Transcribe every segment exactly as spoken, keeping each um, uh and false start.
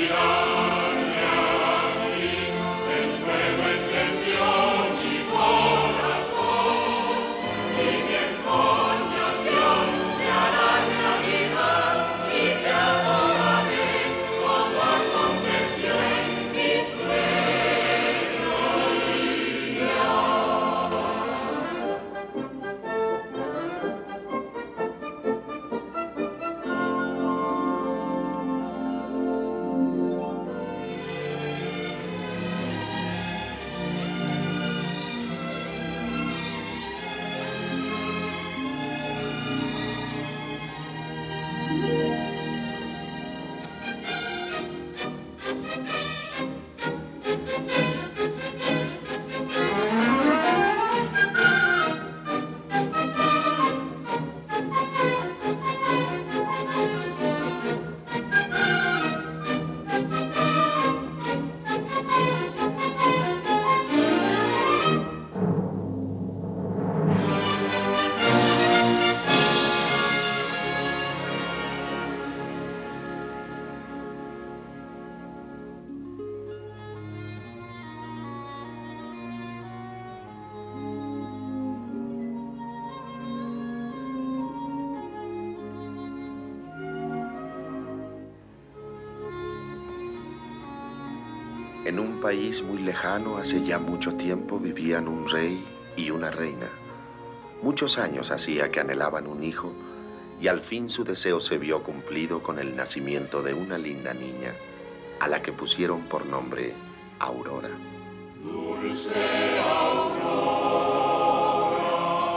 En un país muy lejano, hace ya mucho tiempo, vivían un rey y una reina. Muchos años hacía que anhelaban un hijo, y al fin su deseo se vio cumplido con el nacimiento de una linda niña, a la que pusieron por nombre Aurora. Dulce Aurora.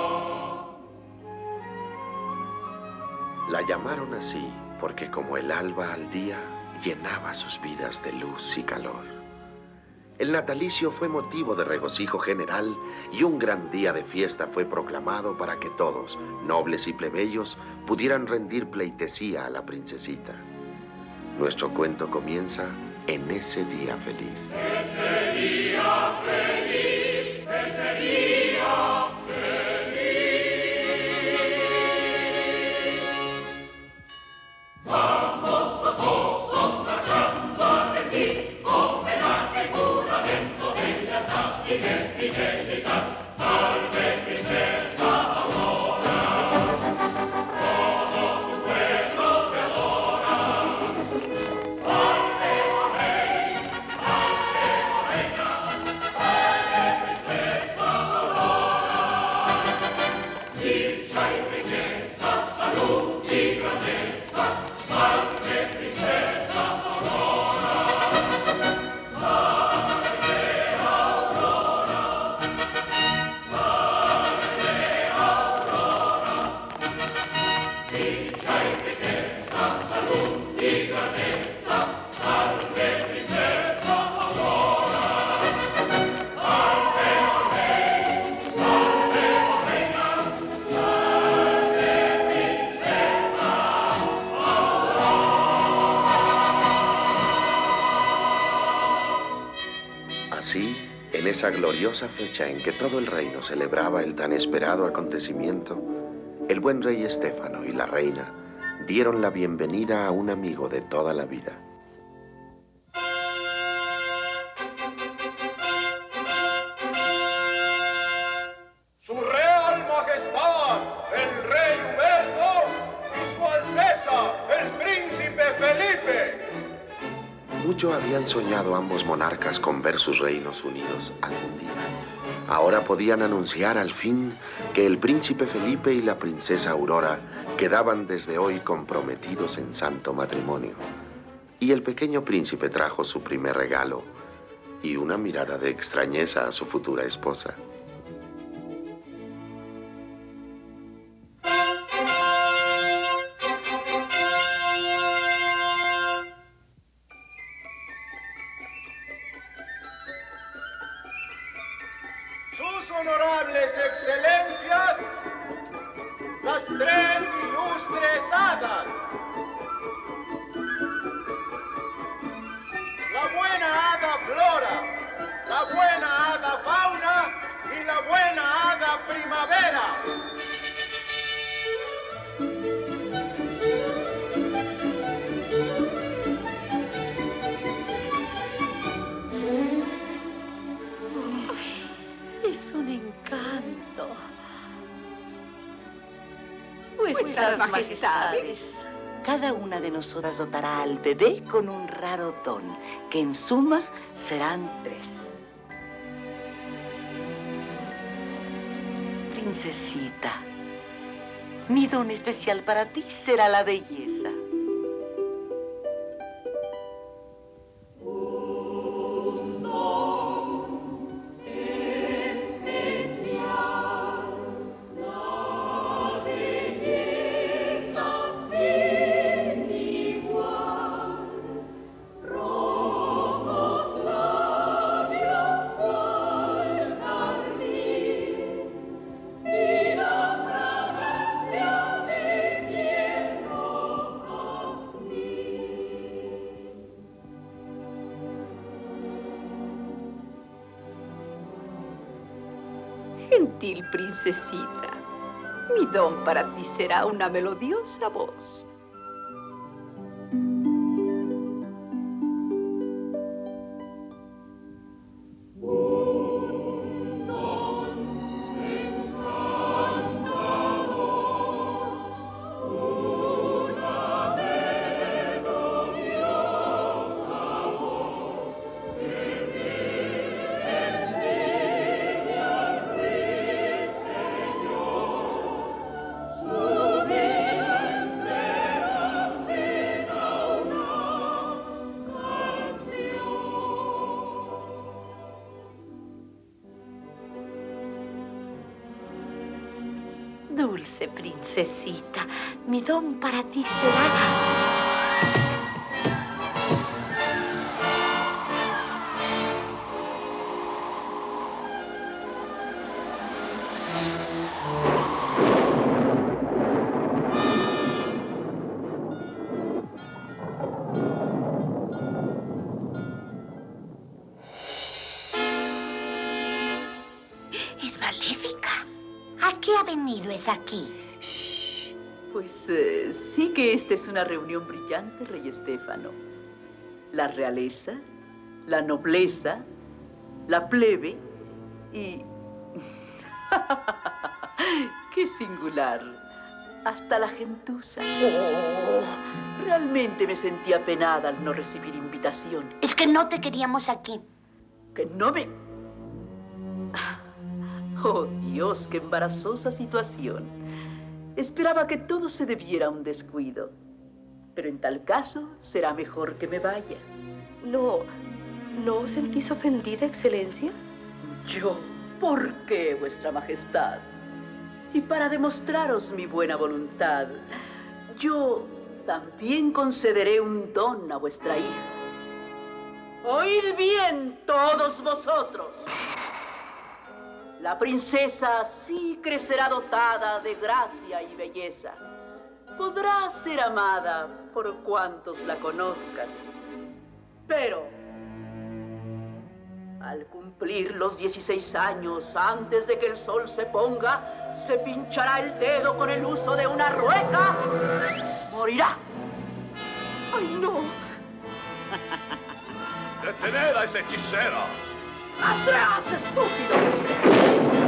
La llamaron así porque como el alba al día, llenaba sus vidas de luz y calor. El natalicio fue motivo de regocijo general y un gran día de fiesta fue proclamado para que todos, nobles y plebeyos, pudieran rendir pleitesía a la princesita. Nuestro cuento comienza en ese día feliz. Ese día feliz, ese día feliz. Vamos los osos marchando a rendir homenaje y juramento de lealtad y de fidelidad. Salve princesa Aurora, todo tu pueblo te adora. Salve oh rey, salve oh reina, salve princesa Aurora. Dicha y riqueza, salud y grandeza, salve princesa Aurora. Salve Aurora, salve Aurora. Dicha y riqueza, salud y grandeza, salve princesa Aurora. Salve oh rey, salve oh reina, salve princesa Aurora. Así, en esa gloriosa fecha en que todo el reino celebraba el tan esperado acontecimiento, el buen rey Estéfano y la reina dieron la bienvenida a un amigo de toda la vida. Su Real Majestad, el Rey Huberto, y Su Alteza, el Príncipe Felipe. Mucho habían soñado ambos monarcas con ver sus reinos unidos algún día. Ahora podían anunciar al fin que el príncipe Felipe y la princesa Aurora quedaban desde hoy comprometidos en santo matrimonio. Y el pequeño príncipe trajo su primer regalo y una mirada de extrañeza a su futura esposa. Sus honorables excelencias, las tres ilustres hadas. La buena hada Flora, la buena hada Fauna y la buena hada Primavera. Vuestras majestades. Cada una de nosotras dotará al bebé con un raro don, que en suma serán tres. Princesita, mi don especial para ti será la belleza. Gentil princesita, mi don para ti será una melodiosa voz. Dulce princesita, mi don para ti será... Es maléfica. ¿A qué ha venido es aquí? Shh. Pues eh, sí que esta es una reunión brillante, rey Estéfano. La realeza, la nobleza, la plebe y... ¡Qué singular! Hasta la gentuza. Oh. Realmente me sentí apenada al no recibir invitación. Es que no te queríamos aquí. Que no me... Oh, Dios, qué embarazosa situación. Esperaba que todo se debiera a un descuido. Pero en tal caso, será mejor que me vaya. No, ¿no os sentís ofendida, Excelencia? ¿Yo? ¿Por qué, Vuestra Majestad? Y para demostraros mi buena voluntad, yo también concederé un don a vuestra hija. Oíd bien todos vosotros. La princesa sí crecerá dotada de gracia y belleza. Podrá ser amada por cuantos la conozcan. Pero, al cumplir los dieciséis años, antes de que el sol se ponga, se pinchará el dedo con el uso de una rueca. Morirá. ¡Ay, no! ¡Detened a esa hechicera! ¡Atrás, estúpido!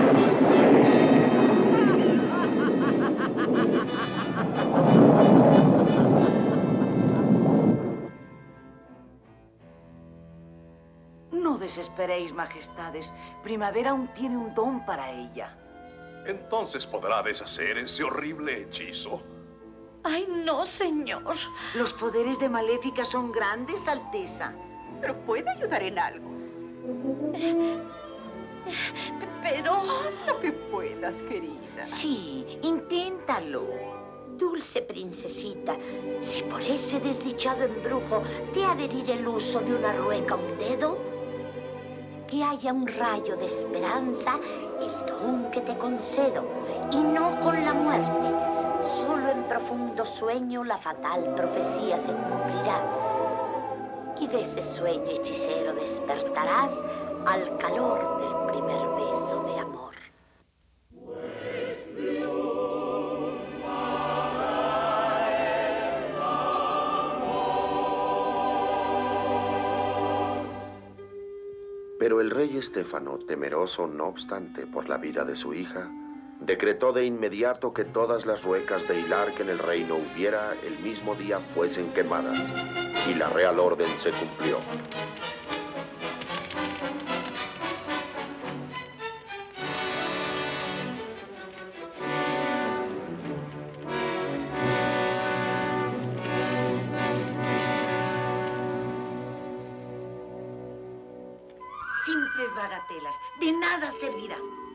No desesperéis, majestades. Primavera aún tiene un don para ella. ¿Entonces podrá deshacer ese horrible hechizo? ¡Ay, no, señor! Los poderes de Maléfica son grandes, Alteza. Pero puede ayudar en algo. Pero... Haz lo que puedas, querida. Sí, inténtalo. Dulce princesita, si por ese desdichado embrujo te ha de herir el uso de una rueca a un dedo, que haya un rayo de esperanza, el don que te concedo, y no con la muerte. Solo en profundo sueño la fatal profecía se cumplirá. Y de ese sueño hechicero despertarás al calor del primer beso de amor. Pero el rey Estéfano, temeroso no obstante por la vida de su hija, decretó de inmediato que todas las ruecas de hilar que en el reino hubiera el mismo día fuesen quemadas, y la real orden se cumplió. Simples bagatelas, de nada servirá.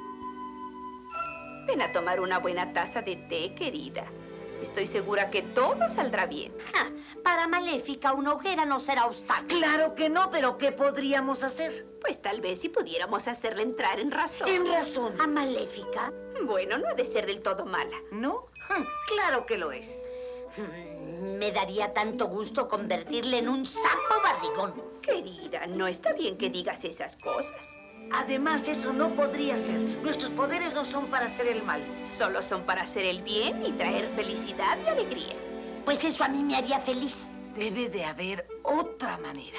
Ven a tomar una buena taza de té, querida. Estoy segura que todo saldrá bien. Ja, para Maléfica una hoguera no será obstáculo. Claro que no, pero ¿qué podríamos hacer? Pues tal vez si pudiéramos hacerle entrar en razón. En razón. ¿A Maléfica? Bueno, no ha de ser del todo mala. ¿No? Claro que lo es. Me daría tanto gusto convertirle en un sapo barrigón. Querida, no está bien que digas esas cosas. Además, eso no podría ser. Nuestros poderes no son para hacer el mal. Solo son para hacer el bien y traer felicidad y alegría. Pues eso a mí me haría feliz. Debe de haber otra manera.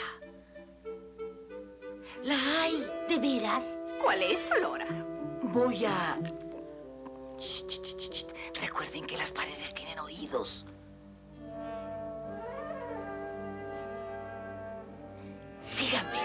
La hay. ¿De veras? ¿Cuál es, Flora? Voy a... Shh, shh, shh, shh. Recuerden que las paredes tienen oídos. Síganme.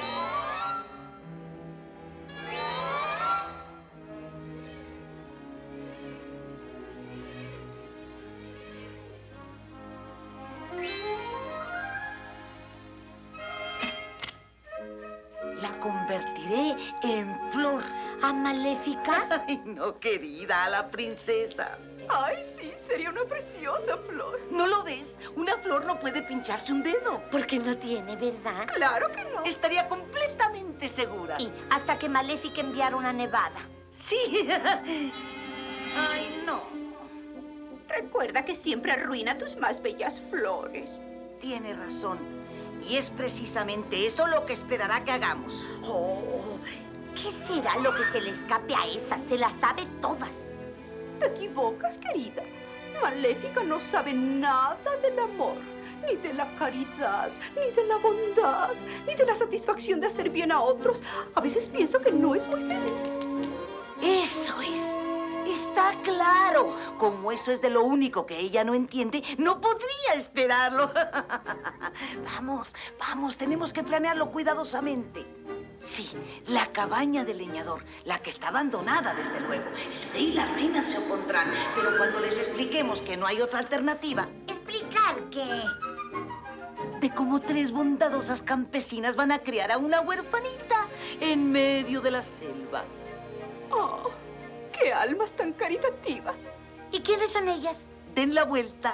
La convertiré en flor. ¿A Maléfica? Ay, no, querida, a la princesa. Ay, sí, sería una preciosa flor. ¿No lo ves? Una flor no puede pincharse un dedo. Porque no tiene, ¿verdad? Claro que no. Estaría completamente segura. Y hasta que Maléfica enviara una nevada. Sí. Ay, no. Recuerda que siempre arruina tus más bellas flores. Tiene razón. Y es precisamente eso lo que esperará que hagamos. Oh, ¿qué será lo que se le escape a esa? Se las sabe todas. Te equivocas, querida. Maléfica no sabe nada del amor, ni de la caridad, ni de la bondad, ni de la satisfacción de hacer bien a otros. A veces pienso que no es muy feliz. Eso es. Está claro. Como eso es de lo único que ella no entiende, no podría esperarlo. Vamos, vamos, tenemos que planearlo cuidadosamente. Sí, la cabaña del leñador, la que está abandonada, desde luego. El rey y la reina se opondrán, pero cuando les expliquemos que no hay otra alternativa... ¿Explicar qué? De cómo tres bondadosas campesinas van a criar a una huerfanita en medio de la selva. Oh, qué almas tan caritativas. ¿Y quiénes son ellas? Den la vuelta.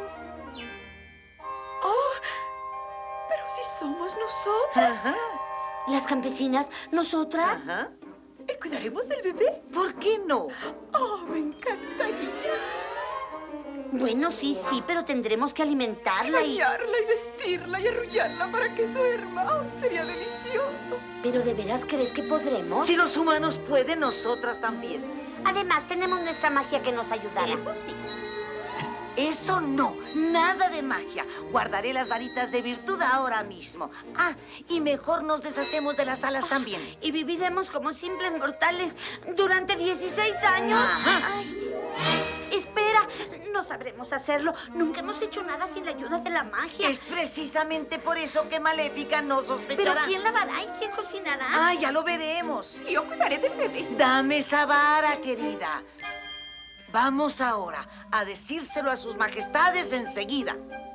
Oh, pero si somos nosotras. Ajá. ¿Las campesinas? ¿Nosotras? Ajá. ¿Y cuidaremos del bebé? ¿Por qué no? Oh, me encantaría. Bueno, sí, sí, pero tendremos que alimentarla y... Bañarla y vestirla y arrullarla para que duerma. Oh, sería delicioso. ¿Pero de veras crees que podremos? Si los humanos pueden, nosotras también. Además, tenemos nuestra magia que nos ayudará. Eso sí. Eso no, nada de magia. Guardaré las varitas de virtud ahora mismo. Ah, y mejor nos deshacemos de las alas también. Y viviremos como simples mortales durante dieciséis años. Ajá. Ay, espera, no sabremos hacerlo. Nunca hemos hecho nada sin la ayuda de la magia. Es precisamente por eso que Maléfica no sospechará. ¿Pero quién lavará y quién cocinará? Ah, ya lo veremos. Yo cuidaré del bebé. Dame esa vara, querida. Vamos ahora a decírselo a sus majestades enseguida.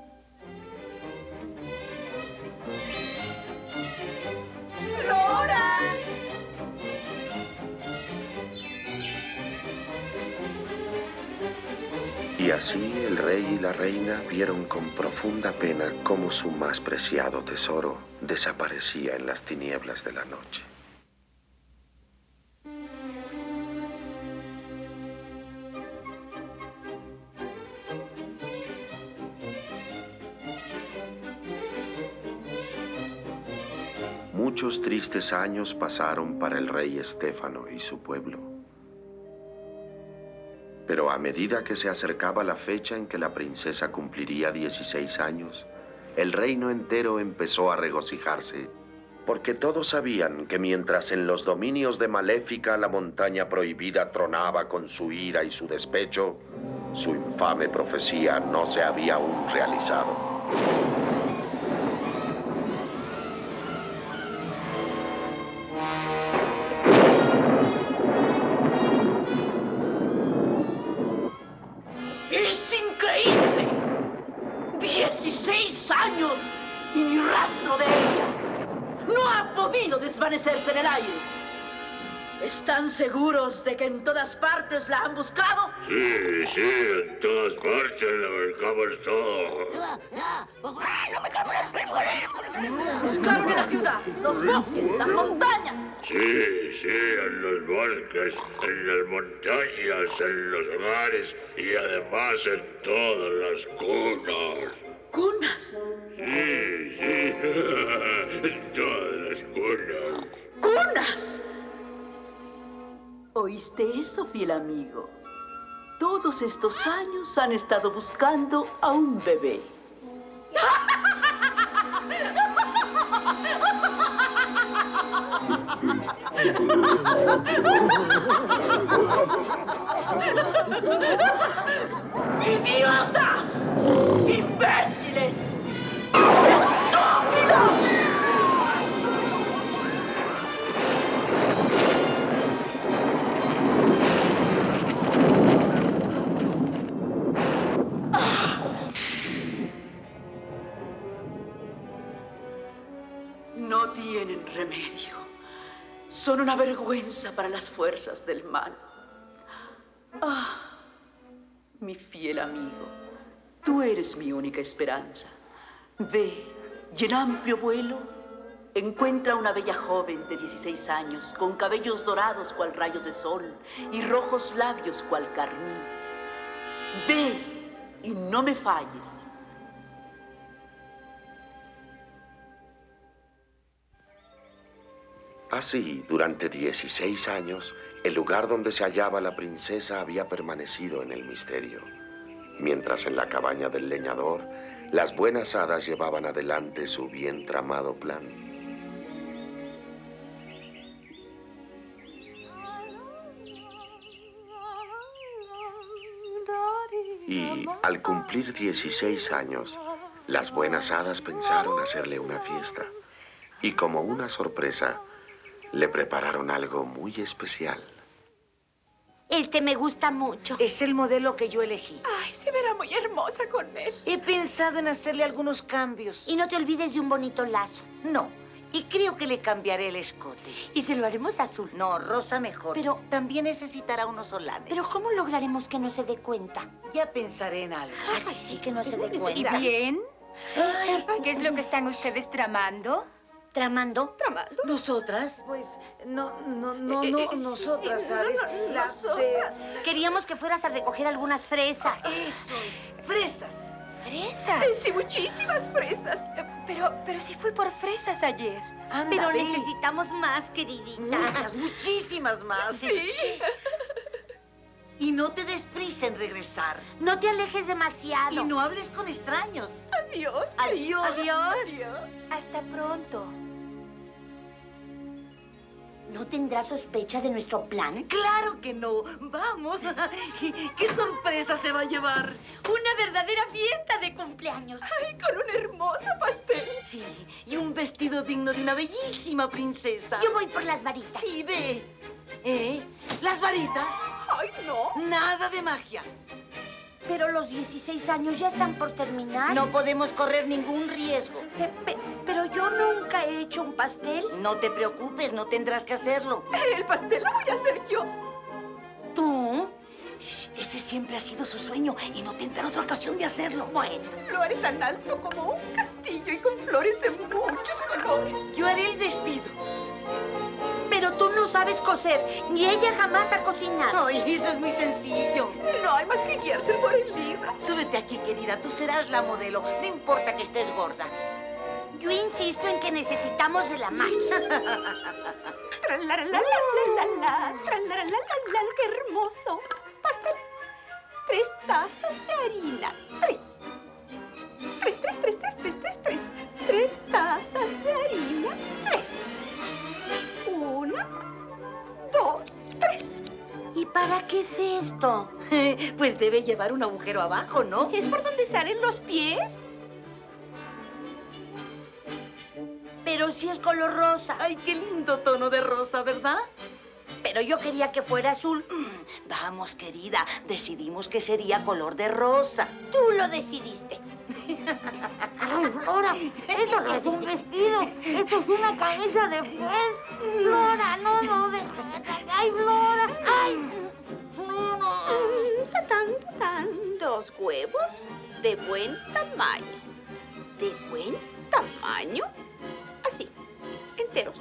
¡Flora! Y así el rey y la reina vieron con profunda pena cómo su más preciado tesoro desaparecía en las tinieblas de la noche. Muchos tristes años pasaron para el rey Estéfano y su pueblo. Pero a medida que se acercaba la fecha en que la princesa cumpliría dieciséis años, el reino entero empezó a regocijarse porque todos sabían que mientras en los dominios de Maléfica la montaña prohibida tronaba con su ira y su despecho, su infame profecía no se había aún realizado. ¡Es increíble! ¡dieciséis años y ni rastro de ella! ¡No ha podido desvanecerse en el aire! ¿Están seguros de que en todas partes la han buscado? Sí, sí, en todas partes la buscamos todo. Buscaron en la ciudad, los bosques, las montañas. Sí, sí, en los bosques, en las montañas, en los hogares y además en todas las cunas. ¿Cunas? Sí, sí, en todas las cunas. ¡Cunas! ¿Oíste eso, fiel amigo? Todos estos años han estado buscando a un bebé. ¡Idiotas! ¡Imbéciles! ¡Estúpidos! No tienen remedio. Son una vergüenza para las fuerzas del mal. Ah, mi fiel amigo, tú eres mi única esperanza. Ve y en amplio vuelo encuentra a una bella joven de dieciséis años con cabellos dorados cual rayos de sol y rojos labios cual carmín. Ve y no me falles. Así, durante dieciséis años, el lugar donde se hallaba la princesa había permanecido en el misterio, mientras en la cabaña del leñador, las buenas hadas llevaban adelante su bien tramado plan. Y al cumplir dieciséis años, las buenas hadas pensaron hacerle una fiesta. Y como una sorpresa, le prepararon algo muy especial. Este me gusta mucho. Es el modelo que yo elegí. Ay, se verá muy hermosa con él. He pensado en hacerle algunos cambios. Y no te olvides de un bonito lazo. No, y creo que le cambiaré el escote. ¿Y se lo haremos azul? No, rosa mejor. Pero también necesitará unos solanes. Pero ¿cómo lograremos que no se dé cuenta? Ya pensaré en algo. Ay, sí, que no se dé ¿Y cuenta. ¿Y bien? Ay, ¿Qué es lo que están ustedes tramando? ¿Tramando? ¿Tramando? ¿Nosotras? Pues, no, no, no, Eh, no, eh, nosotras, sí, ¿sabes? no, no, La nosotras. de... Queríamos que fueras a recoger algunas fresas. Eso es, fresas. ¿Fresas? Ay, sí, muchísimas fresas. Pero, pero sí fui por fresas ayer. Anda, Pero ve. necesitamos más, queridita. Muchas, muchísimas más. Sí. Y no te des prisa en regresar. No te alejes demasiado. Y no hables con extraños. Adiós, Adiós. querida. Adiós. Hasta pronto. ¿No tendrá sospecha de nuestro plan? Claro que no. Vamos. ¿Qué sorpresa se va a llevar? Una verdadera fiesta de cumpleaños. Ay, con un hermoso pastel. Sí, y un vestido digno de una bellísima princesa. Yo voy por las varitas. Sí, ve. ¿Eh? ¿Las varitas? Ay, no. Nada de magia. Pero los dieciséis años ya están por terminar. No podemos correr ningún riesgo. Pe- pe- pero yo nunca he hecho un pastel. No te preocupes, no tendrás que hacerlo. El pastel lo voy a hacer yo. ¿Tú? Shh, ese siempre ha sido su sueño y no tendrá otra ocasión de hacerlo. Bueno, Lo haré tan alto como un castillo y con flores de muchos colores. Yo haré el vestido. pero tú no sabes coser, ni ella jamás ha cocinado. Ay, eso es muy sencillo. No hay más que guiarse por el libro. Súbete aquí, querida. Tú serás la modelo. No importa que estés gorda. Yo insisto en que necesitamos de la magia. Tralaralalalala, tralaralalalala, qué hermoso. Pastel. Tres tazas de harina. Tres. Tres, tres, tres, tres, tres, tres, tres. Tres tazas de harina. Tres. ¿qué es esto? Pues debe llevar un agujero abajo, ¿no? ¿Es por donde salen los pies? Pero sí es color rosa. Ay, qué lindo tono de rosa, ¿verdad? Pero yo quería que fuera azul. Vamos, querida, decidimos que sería color de rosa. Tú lo decidiste. Ay, Flora, esto no es un vestido. Esto es una camisa de Friends. Flora, no, no, déjame. Ay, Flora. Ay, Flora. Tatán, tatán. Dos huevos de buen tamaño. ¿De buen tamaño? Así, enteros.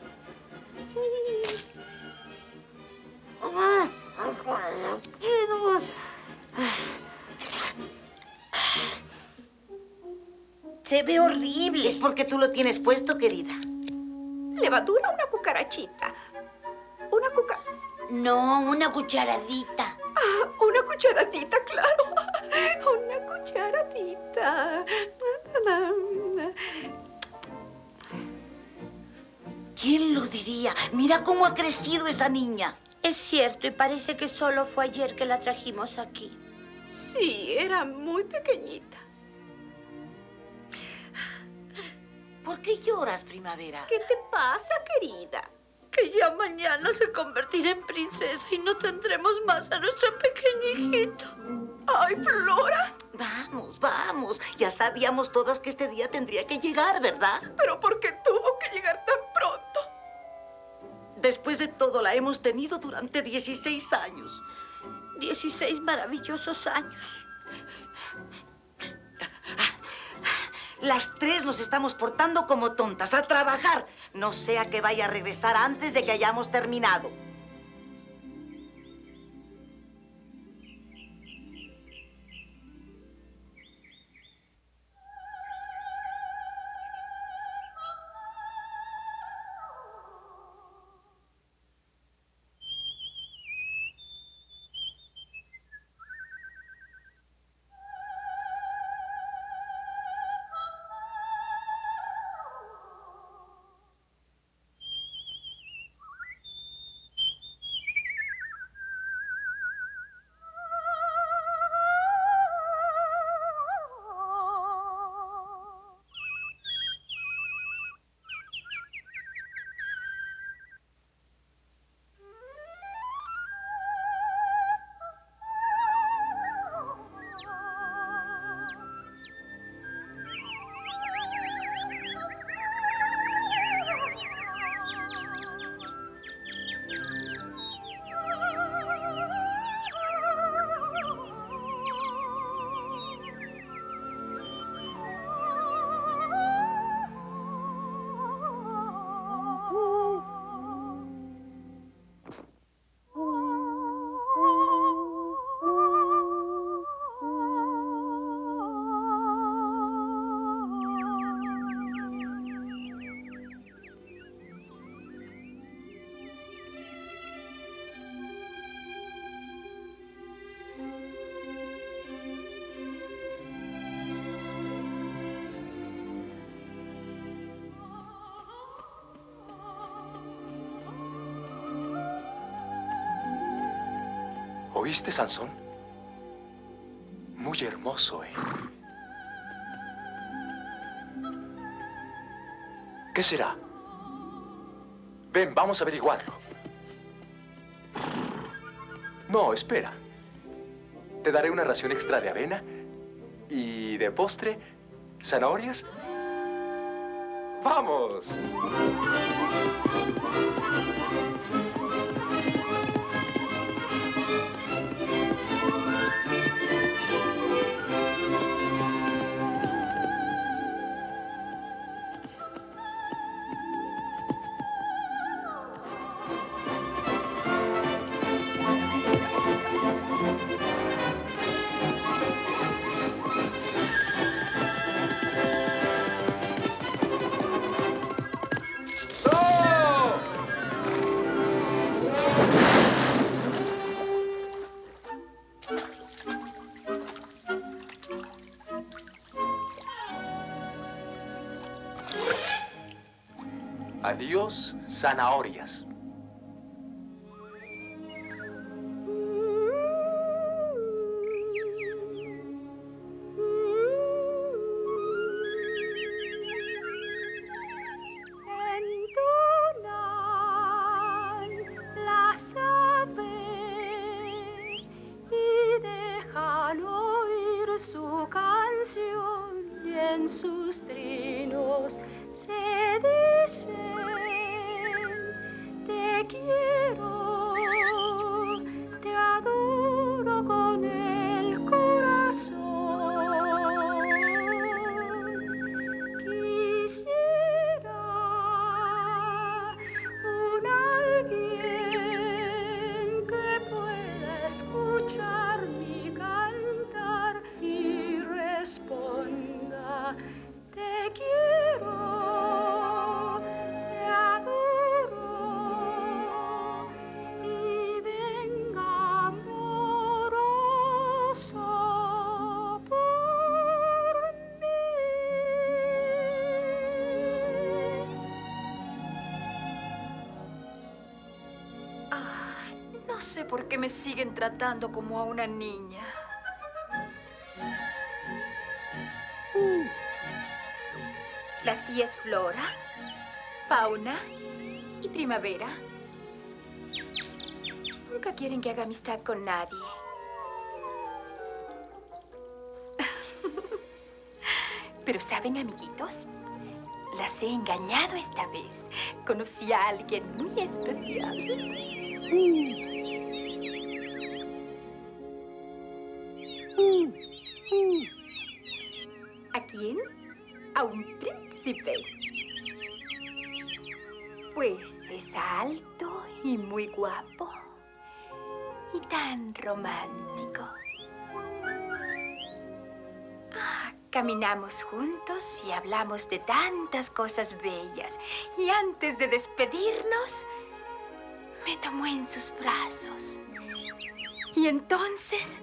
Se ve horrible. Es porque tú lo tienes puesto, querida. Levadura, una cucarachita. Una cuca... No, una cucharadita. Ah, una cucharadita, claro. Una cucharadita. ¿Quién lo diría? Mira cómo ha crecido esa niña. Es cierto, y parece que solo fue ayer que la trajimos aquí. Sí, era muy pequeñita. ¿Por qué lloras, Primavera? ¿Qué te pasa, querida? Que ya mañana se convertirá en princesa y no tendremos más a nuestro pequeño hijito. ¡Ay, Flora! Vamos, vamos. Ya sabíamos todas que este día tendría que llegar, ¿verdad? ¿Pero por qué tuvo que llegar tan pronto? Después de todo, la hemos tenido durante dieciséis años. dieciséis maravillosos años. Las tres nos estamos portando como tontas. ¡A trabajar! No sea que vaya a regresar antes de que hayamos terminado. ¿Oíste, Sansón? Muy hermoso, ¿eh? ¿Qué será? Ven, vamos a averiguarlo. No, espera. Te daré una ración extra de avena y de postre, zanahorias. ¡Vamos! Adiós, zanahorias. sé por qué me siguen tratando como a una niña. Uh. Las tías Flora, Fauna y Primavera nunca quieren que haga amistad con nadie. Pero ¿saben, amiguitos? Las he engañado esta vez. Conocí a alguien muy especial. Uh. Uh. ¿A quién? A un príncipe. Pues es alto y muy guapo. Y tan romántico. Ah, caminamos juntos y hablamos de tantas cosas bellas. Y antes de despedirnos, me tomó en sus brazos. Y entonces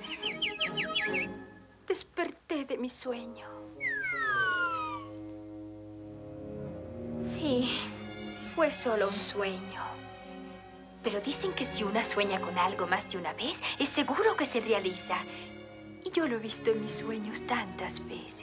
desperté de mi sueño. Sí, fue solo un sueño. Pero dicen que si una sueña con algo más de una vez, es seguro que se realiza. Y yo lo he visto en mis sueños tantas veces.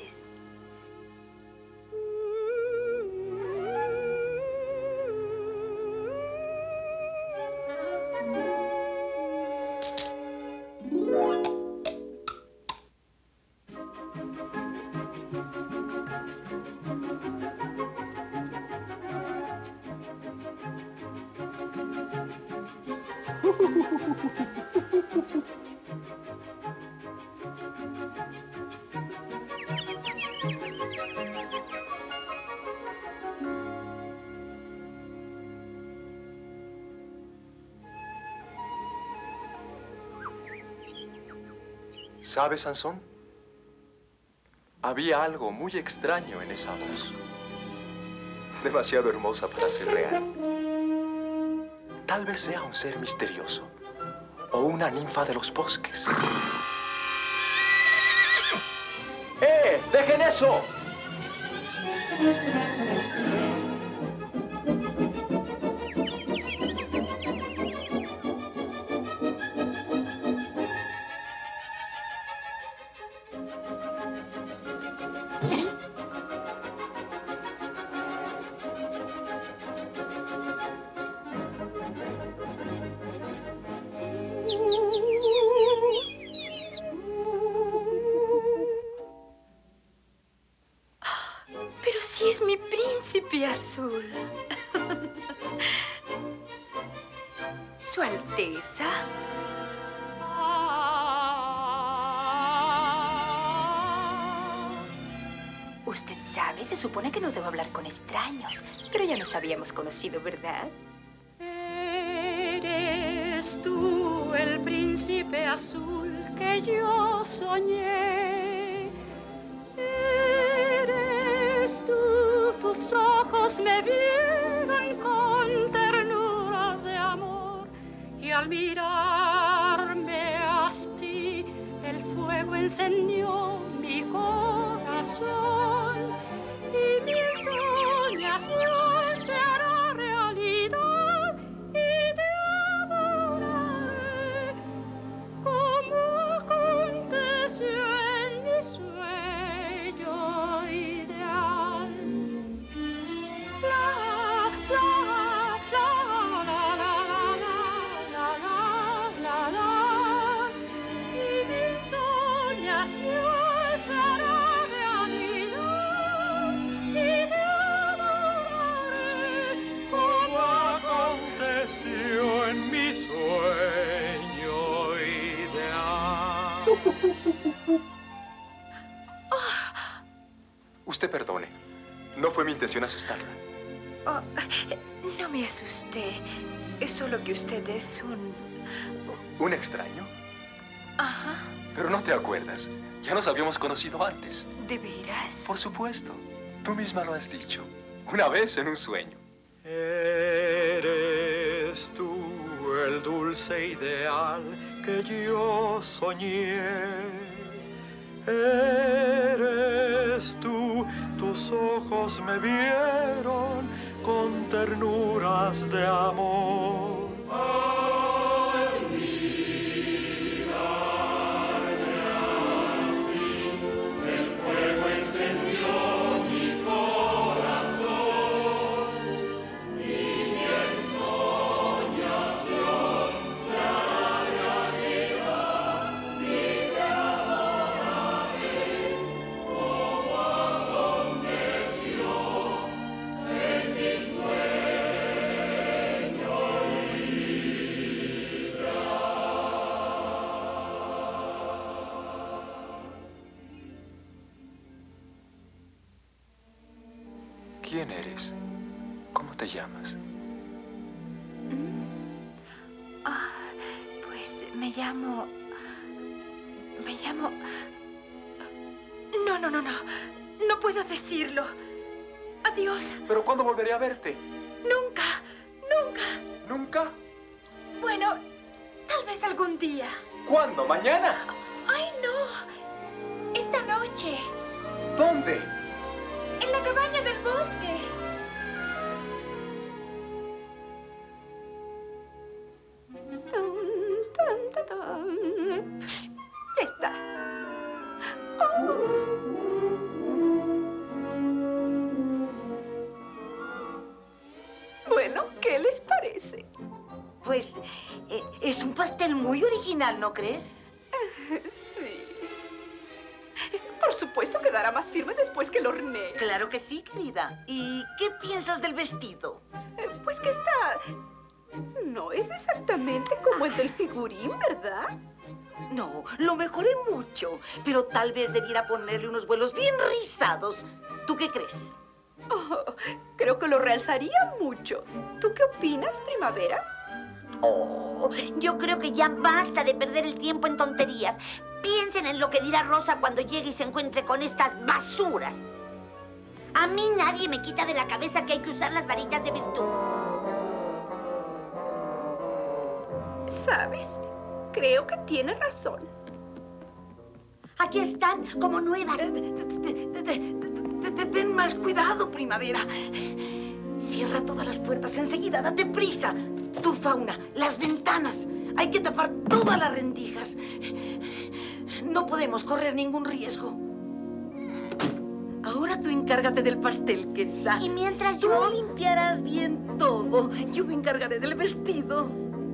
¿Sabes, Sansón? Había algo muy extraño en esa voz. Demasiado hermosa para ser real. Tal vez sea un ser misterioso o una ninfa de los bosques. ¡Eh! ¡Dejen eso! Pero si es mi príncipe azul. Su Alteza. Usted sabe, se supone que no debo hablar con extraños, pero ya nos habíamos conocido, ¿verdad? Eres tú el príncipe azul que yo soñé. Eres tú, tus ojos me vieron con ternuras de amor. Y al mirarme así, el fuego encendió mi corazón. Y mi soñación se hará realidad y te adoraré como aconteció en mi sueño ideal. La, la, la, la, la, la, la, la, la, la, y mi soñación se hará en mi sueño ideal. Usted perdone. No fue mi intención asustarla. Oh, no me asusté. Es solo que usted es un... ¿Un extraño? Ajá. Pero no te acuerdas. Ya nos habíamos conocido antes. ¿De veras? Por supuesto. Tú misma lo has dicho. Una vez en un sueño. Eres tú el dulce ideal que yo soñé. Eres tú, tus ojos me vieron con ternuras de amor. Ay, ¿Quién eres? ¿Cómo te llamas? Mm. Ah, pues me llamo... Me llamo... No, no, no, no. No puedo decirlo. Adiós. ¿Pero cuándo volveré a verte? Nunca, nunca. ¿Nunca? Bueno, tal vez algún día. ¿Cuándo? ¿Mañana? Ay, no. Esta noche. ¿Dónde? En la cabaña del bosque. Ya está. Oh. Bueno, ¿qué les parece? Pues eh, es un pastel muy original, ¿no crees? Sí. Por supuesto quedará más firme después que lo hornee. Claro que sí, querida. ¿Y qué piensas del vestido? Eh, pues que está... No es exactamente como el del figurín, ¿verdad? No, lo mejoré mucho, pero tal vez debiera ponerle unos vuelos bien rizados. ¿Tú qué crees? Oh, creo que lo realzaría mucho. ¿Tú qué opinas, Primavera? Oh, yo creo que ya basta de perder el tiempo en tonterías. Piensen en lo que dirá Rosa cuando llegue y se encuentre con estas basuras. A mí nadie me quita de la cabeza que hay que usar las varitas de virtud. ¿Sabes? Creo que tiene razón. Aquí están, como nuevas. Ten más cuidado, Primavera. Cierra todas las puertas enseguida, date prisa. Tú, Fauna, las ventanas. Hay que tapar todas las rendijas. No podemos correr ningún riesgo. Ahora tú encárgate del pastel, querida. Y mientras tú yo... limpiarás bien todo. Yo me encargaré del vestido.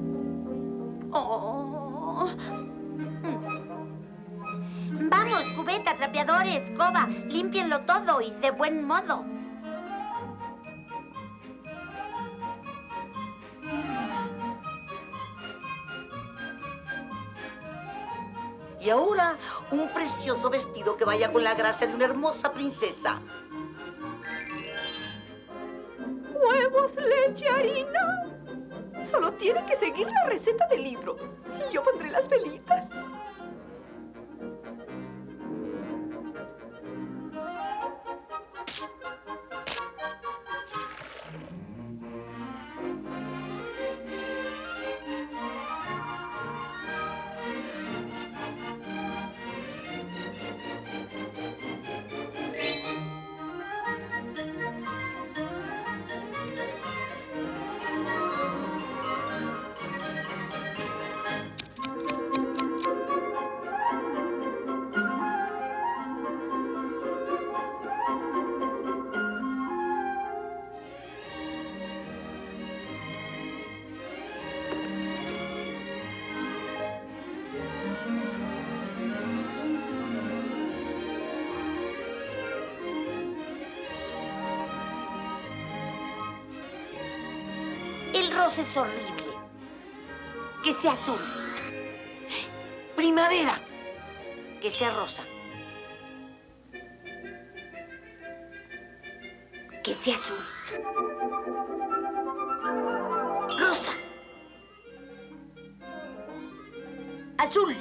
Oh. Vamos, cubeta, trapeadores, escoba, límpienlo todo y de buen modo. Y ahora, un precioso vestido que vaya con la gracia de una hermosa princesa. ¿Huevos, leche, harina? Solo tiene que seguir la receta del libro. Y yo pondré las velitas. El rosa es horrible. Que sea azul. Primavera. Que sea rosa. Que sea azul. Rosa. Azul.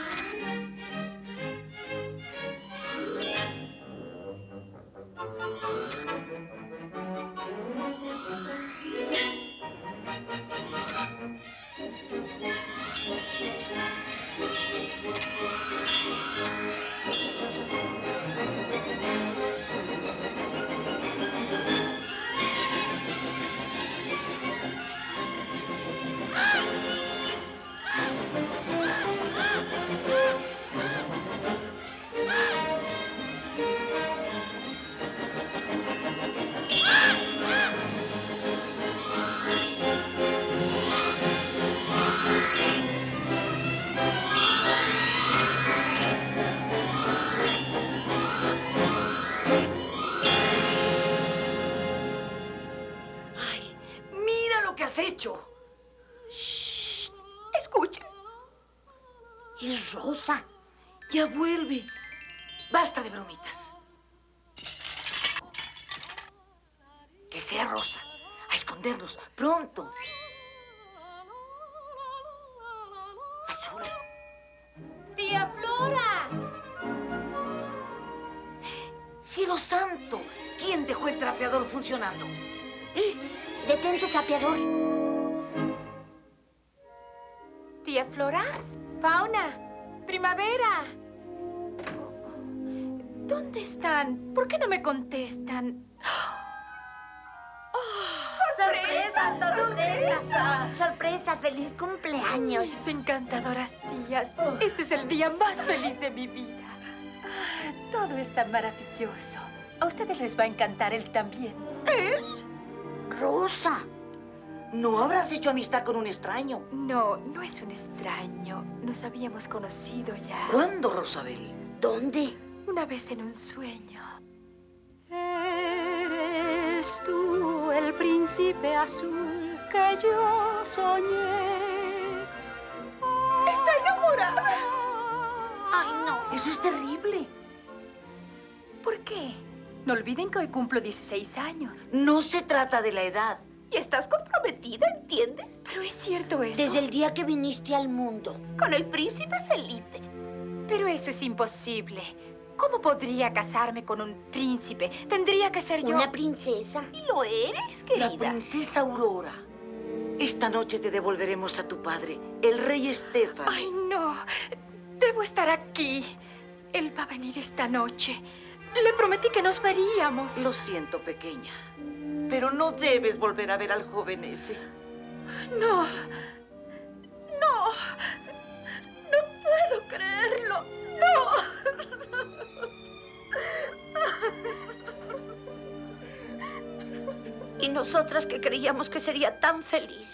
hecho? Shh. Escuche. Es Rosa. Ya vuelve. Basta de bromitas. sea, Rosa. A escondernos, pronto. Azul. ¡Tía Flora! ¡Cielo santo! ¿Quién dejó el trapeador funcionando? Detén tu trapeador. ¿Tía Flora? Fauna. Primavera. ¿Dónde están? ¿Por qué no me contestan? ¡Sorpresa, sorpresa! ¡Sorpresa! ¡Feliz cumpleaños! Mis encantadoras tías, este es el día más feliz de mi vida. Ah, todo está maravilloso. A ustedes les va a encantar él también. ¿Él? Rosa. ¿No habrás hecho amistad con un extraño? No, no es un extraño. Nos habíamos conocido ya. ¿Cuándo, Rosabel? ¿Dónde? Una vez en un sueño. Eres tú el príncipe azul que yo soñé. ¡Está enamorada! ¡Ay, no! Eso es terrible. ¿Por qué? No olviden que hoy cumplo dieciséis años. No se trata de la edad. Y estás comprometida, ¿entiendes? Pero es cierto eso. Desde el día que viniste al mundo. Con el príncipe Felipe. Pero eso es imposible. ¿Cómo podría casarme con un príncipe? Tendría que ser yo. Una princesa. ¿Y lo eres, querida? La princesa Aurora. Esta noche te devolveremos a tu padre, el rey Estefan. Ay, no. Debo estar aquí. Él va a venir esta noche. Le prometí que nos veríamos. Lo siento, pequeña. Pero no debes volver a ver al joven ese. No. No. No puedo creerlo. No. Y nosotras que creíamos que sería tan feliz.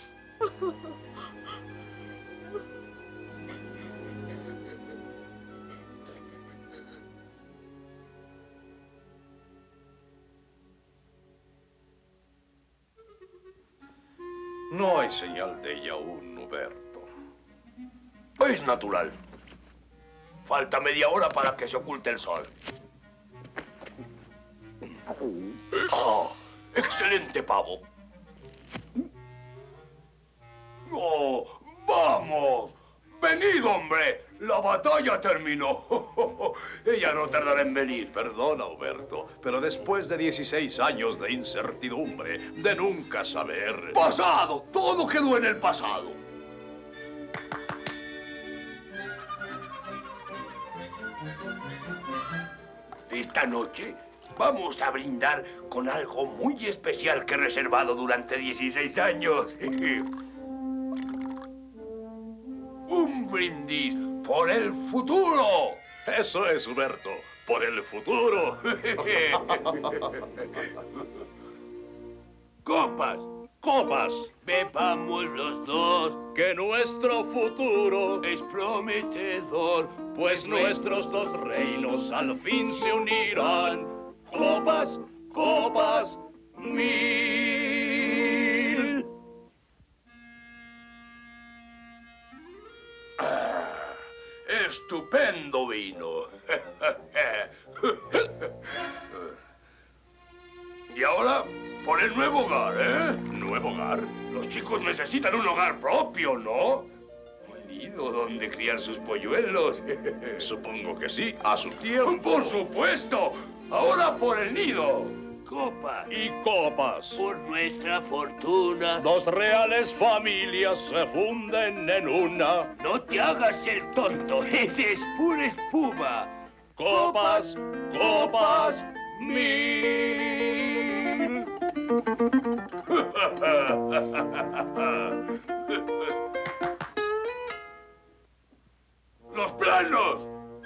No hay señal de ella aún, Huberto. Es natural. Falta media hora para que se oculte el sol. ¡Ah! ¡Excelente pavo! ¡Oh! ¡Vamos! ¡Venid, hombre! ¡La batalla terminó! Ella no tardará en venir. Perdona, Huberto, pero después de dieciséis años de incertidumbre, de nunca saber... ¡Pasado! Todo quedó en el pasado. Esta noche vamos a brindar con algo muy especial que he reservado durante dieciséis años. Un brindis por el futuro. Eso es, Huberto, por el futuro. Copas. Copas, Bebamos los dos, que nuestro futuro es prometedor, pues nuestros dos reinos al fin se unirán. Copas, copas, mil. Ah, estupendo vino. Y ahora, por el nuevo hogar, ¿eh? ¿Nuevo hogar? Los chicos necesitan un hogar propio, ¿no? Un nido donde criar sus polluelos. Supongo que sí, a su tiempo. ¡Por supuesto! Ahora por el nido. Copas. Y copas. Por nuestra fortuna. Dos reales familias se funden en una. No te hagas el tonto. Ese es pura espuma. Copas, copas, mil. ¡Los planos!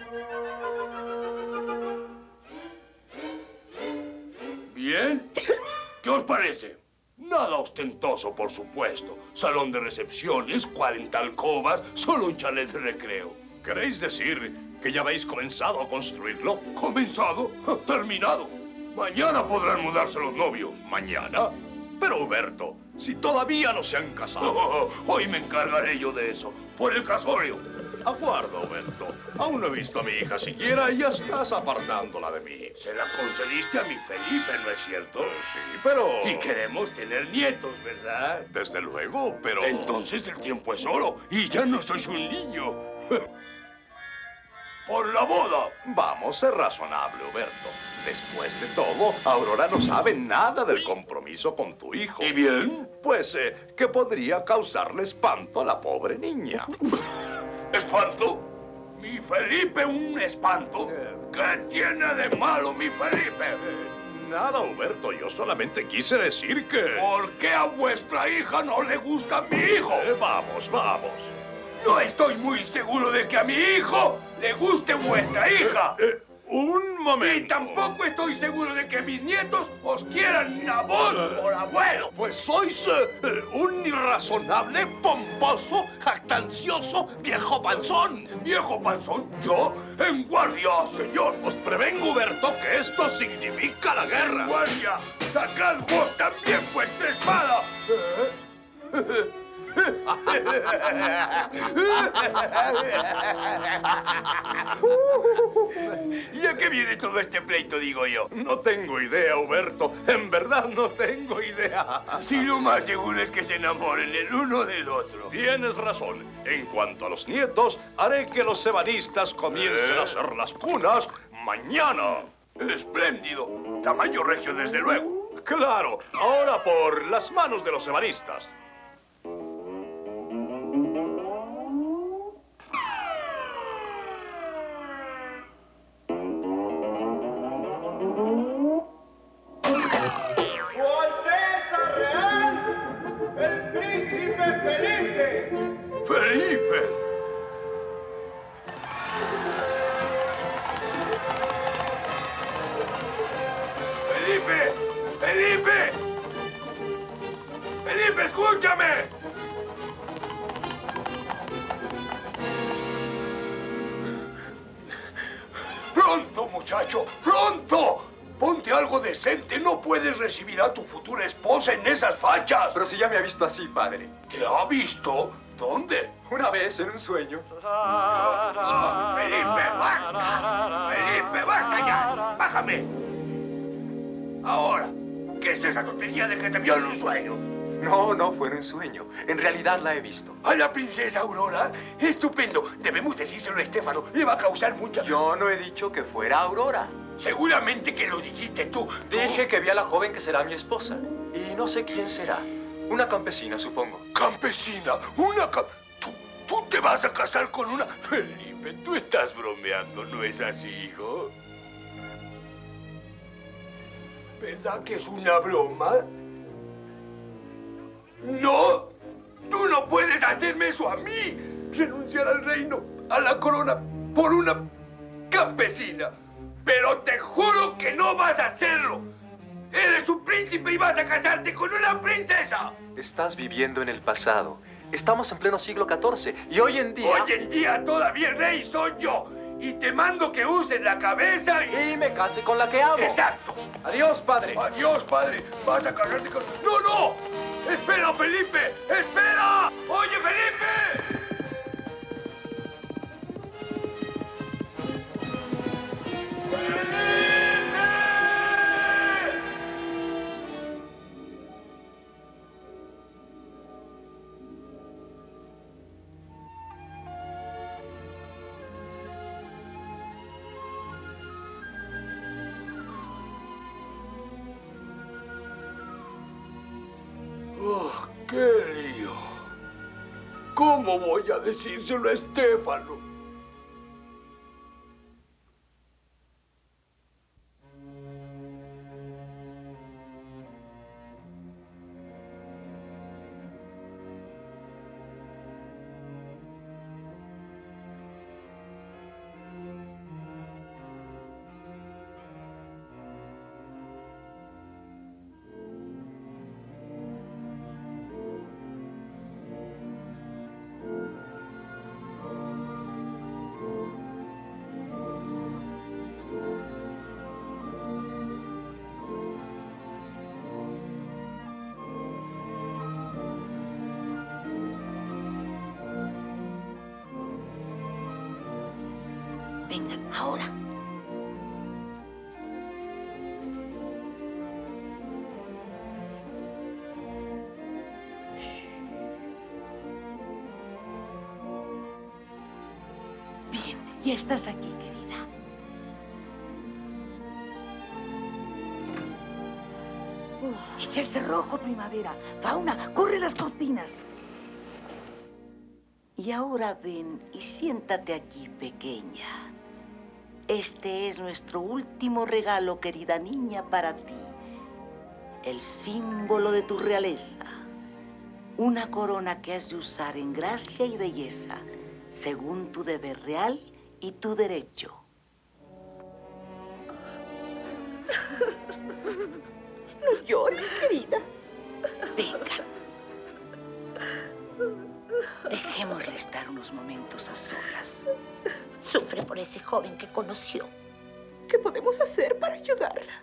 ¿Bien? ¿Qué os parece? Nada ostentoso, por supuesto. Salón de recepciones, cuarenta alcobas, solo un chalet de recreo. ¿Queréis decir que ya habéis comenzado a construirlo? ¿Comenzado? Terminado. Mañana podrán mudarse los novios. ¿Mañana? Pero, Huberto, si todavía no se han casado. Oh, hoy me encargaré yo de eso. Por el casorio. Aguarda, Huberto. Aún no he visto a mi hija siquiera y ya estás apartándola de mí. Se la concediste a mi Felipe, ¿no es cierto? Sí, pero... Y queremos tener nietos, ¿verdad? Desde luego, pero... Entonces el tiempo es oro y ya no sois un niño. ¡Por la boda! Vamos, sé razonable, Huberto. Después de todo, Aurora no sabe nada del compromiso con tu hijo. ¿Y bien? Pues eh, que podría causarle espanto a la pobre niña. ¿Espanto? ¿Mi Felipe un espanto? ¿Qué tiene de malo mi Felipe? Eh, nada, Huberto. Yo solamente quise decir que... ¿Por qué a vuestra hija no le gusta mi hijo? Eh, vamos, vamos. No estoy muy seguro de que a mi hijo le guste vuestra hija. Eh, eh, un momento. Y tampoco estoy seguro de que mis nietos os quieran a vos por abuelo. Pues sois eh, un irrazonable, pomposo, jactancioso, viejo panzón. ¿Viejo panzón? ¿Yo? ¡En guardia, señor! Os prevengo, Huberto, que esto significa la guerra. ¡En guardia! ¡Sacad vos también vuestra espada! ¿Eh? ¿Y a qué viene todo este pleito, digo yo? No tengo idea, Huberto. En verdad no tengo idea. Si lo más seguro es que se enamoren el uno del otro. Tienes razón. En cuanto a los nietos, haré que los ebanistas comiencen ¿Eh? a hacer las cunas mañana. Espléndido. Tamaño regio, desde luego. Claro. Ahora por las manos de los ebanistas. ¡Felipe! ¡Felipe! ¡Felipe! ¡Felipe, escúchame! ¡Pronto, muchacho! ¡Pronto! Ponte algo decente. No puedes recibir a tu futura esposa en esas fachas. Pero si ya me ha visto así, padre. ¿Te ha visto? ¿Dónde? Una vez, en un sueño. Ah, Felipe, basta. Felipe, basta ya. Bájame. Ahora, ¿qué es esa tontería de que te vio en un sueño? No, no fue en un sueño. En realidad la he visto. ¿A la princesa Aurora? Estupendo. Debemos decírselo a Estéfano. Le va a causar mucha... Yo no he dicho que fuera Aurora. Seguramente que lo dijiste tú. Dije que vi a la joven que será mi esposa. Y no sé quién será. Una campesina, supongo. ¿Campesina? ¿Una cam... ¿Tú, tú te vas a casar con una... Felipe, tú estás bromeando, ¿no es así, hijo? ¿Verdad que es una broma? ¡No! ¡Tú no puedes hacerme eso a mí! Renunciar al reino, a la corona, por una campesina. Pero te juro que no vas a hacerlo. Eres un príncipe y vas a casarte con una princesa. Estás viviendo en el pasado. Estamos en pleno siglo catorce y hoy en día... Hoy en día todavía el rey soy yo. Y te mando que uses la cabeza y... Y me case con la que amo. Exacto. Adiós, padre. Adiós, padre. Vas a casarte con... ¡No, no! ¡Espera, Felipe! ¡Espera! ¡Oye, Felipe! ¡Oh, qué lío! ¿Cómo voy a decírselo a Estéfano? Vengan, ahora. Bien, ya estás aquí, querida. Echa el cerrojo, Primavera. Fauna, corre las cortinas. Y ahora ven y siéntate aquí, pequeña. Este es nuestro último regalo, querida niña, para ti. El símbolo de tu realeza. Una corona que has de usar en gracia y belleza, según tu deber real y tu derecho. No llores, querida. Vengan. Dejémosle estar unos momentos a solas. Sufre por ese joven que conoció. ¿Qué podemos hacer para ayudarla?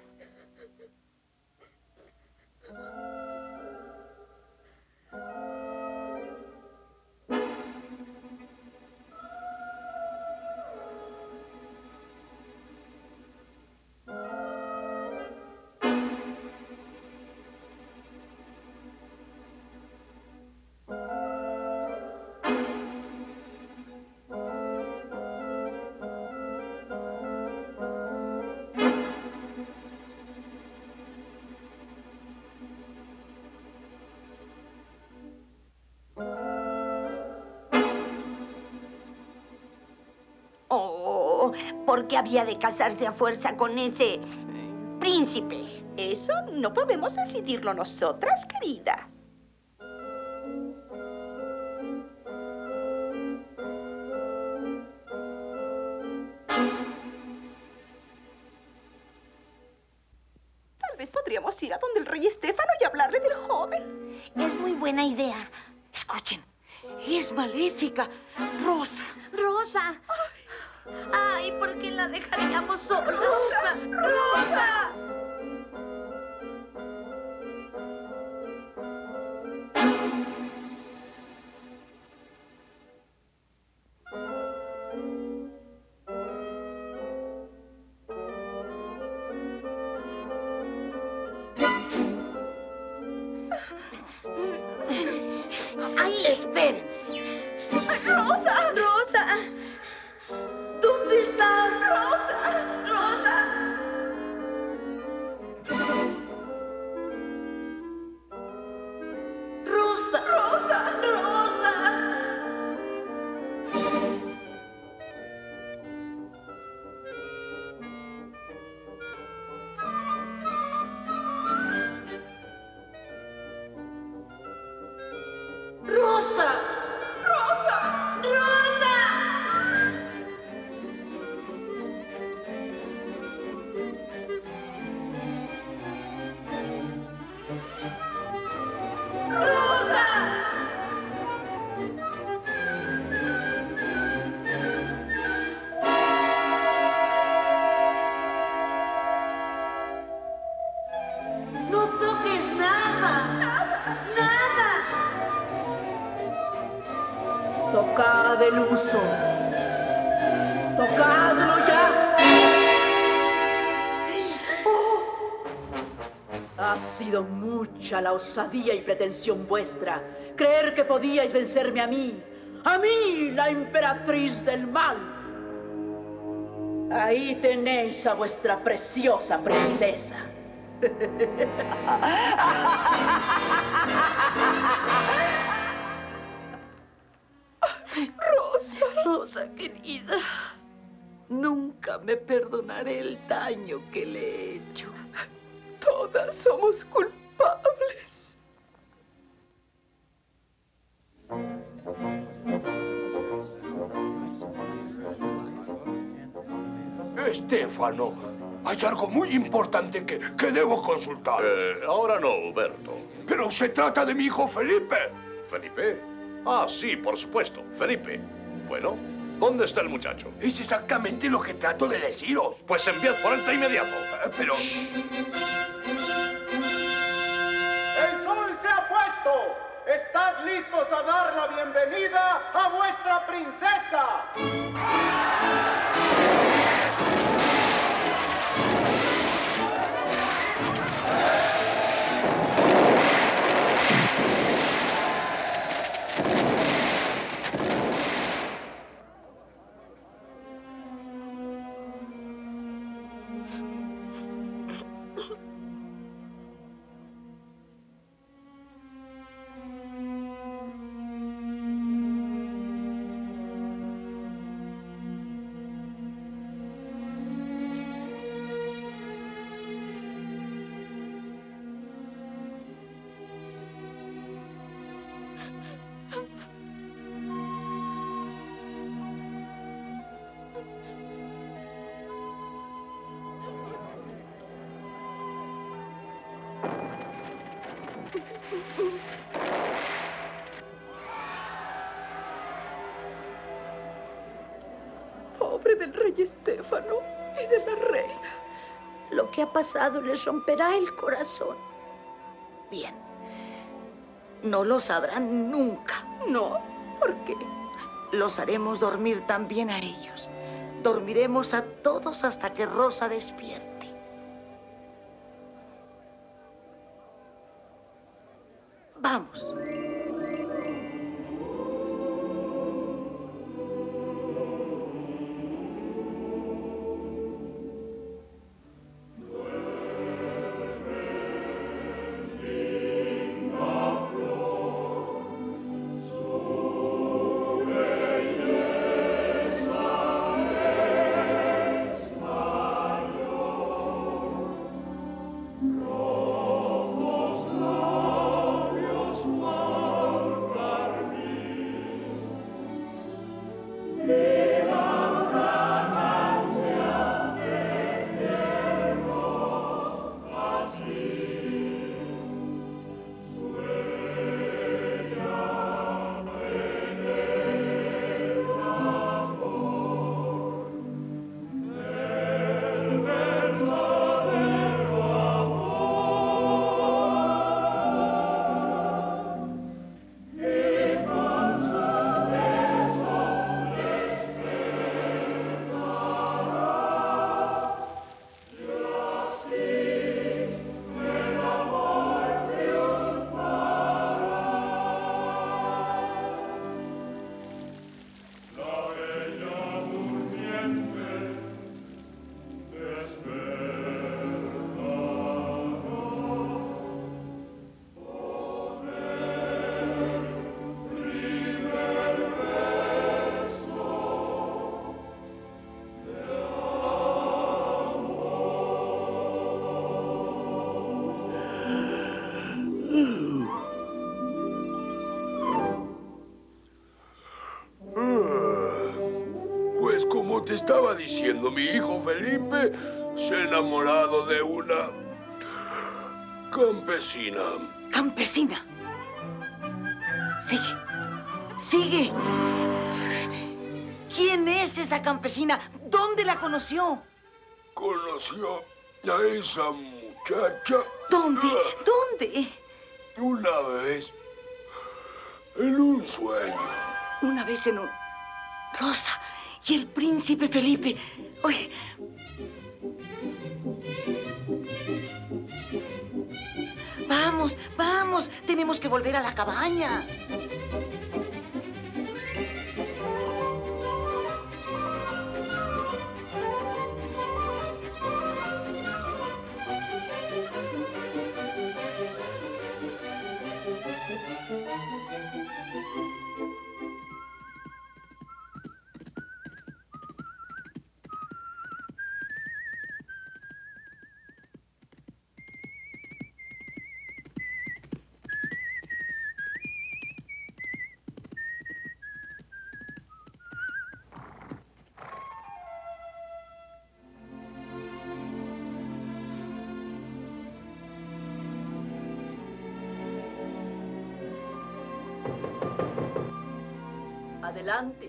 ¿Por qué había de casarse a fuerza con ese príncipe? Eso no podemos decidirlo nosotras, querida. Tal vez podríamos ir a donde el rey Estéfano y hablarle del joven. Es muy buena idea. Escuchen, es Maléfica. Rosa. Rosa. Ay, ¿por qué la dejaríamos sola? Rosa, Rosa. Ay, esperen. Rosa, Rosa. ¿Dónde estás? Rosa, Rosa. Rosa, Rosa, Rosa. Rosa. Rosa, Rosa. No toques nada. Nada. Tocad el uso. Tocadlo ya. Oh. Ha sido mucha la osadía y pretensión vuestra. Creer que podíais vencerme a mí. A mí, la emperatriz del mal. Ahí tenéis a vuestra preciosa princesa. Rosa, Rosa, querida. Nunca me perdonaré el daño que le he hecho. Todas somos culpables. Estéfano, hay algo muy importante que, que debo consultar. Eh, ahora no, Huberto. Pero se trata de mi hijo Felipe. ¿Felipe? Ah, sí, por supuesto, Felipe. Bueno, ¿dónde está el muchacho? Es exactamente lo que trato de deciros. Pues enviad por él de inmediato. Eh, pero... ¡El sol se ha puesto! ¿Estás listos a dar la bienvenida a vuestra princesa? Pobre del rey Estéfano y de la reina. Lo que ha pasado les romperá el corazón. Bien. No lo sabrán nunca. No, ¿por qué? Los haremos dormir también a ellos. Dormiremos a todos hasta que Rosa despierte. Vamos. Te estaba diciendo, mi hijo Felipe se ha enamorado de una campesina. ¿Campesina? Sigue. Sigue. ¿Quién es esa campesina? ¿Dónde la conoció? Conoció a esa muchacha. ¿Dónde? ¿Dónde? Una vez. En un sueño. Una vez en un... Rosa. Y el príncipe Felipe. Oye. Vamos, vamos. Tenemos que volver a la cabaña. Adelante.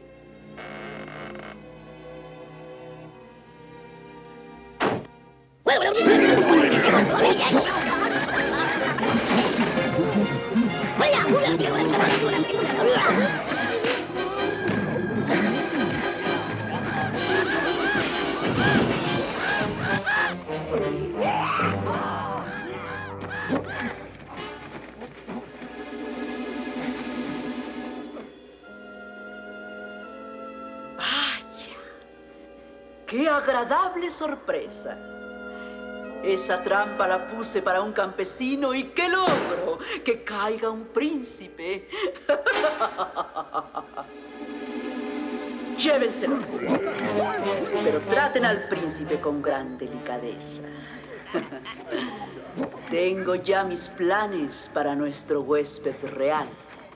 ¡Qué agradable sorpresa! Esa trampa la puse para un campesino y ¡qué logro! ¡Que caiga un príncipe! Llévenselo. Pero traten al príncipe con gran delicadeza. Tengo ya mis planes para nuestro huésped real.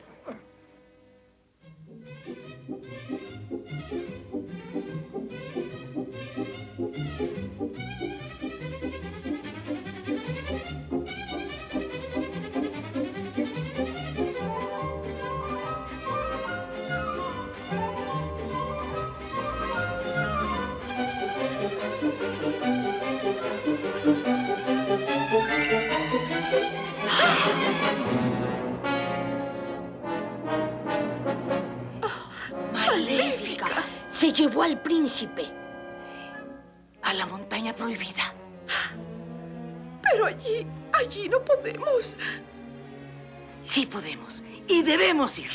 ¡Maléfica! Se llevó al príncipe. A la montaña prohibida. Pero allí, allí no podemos. Sí podemos. Y debemos ir.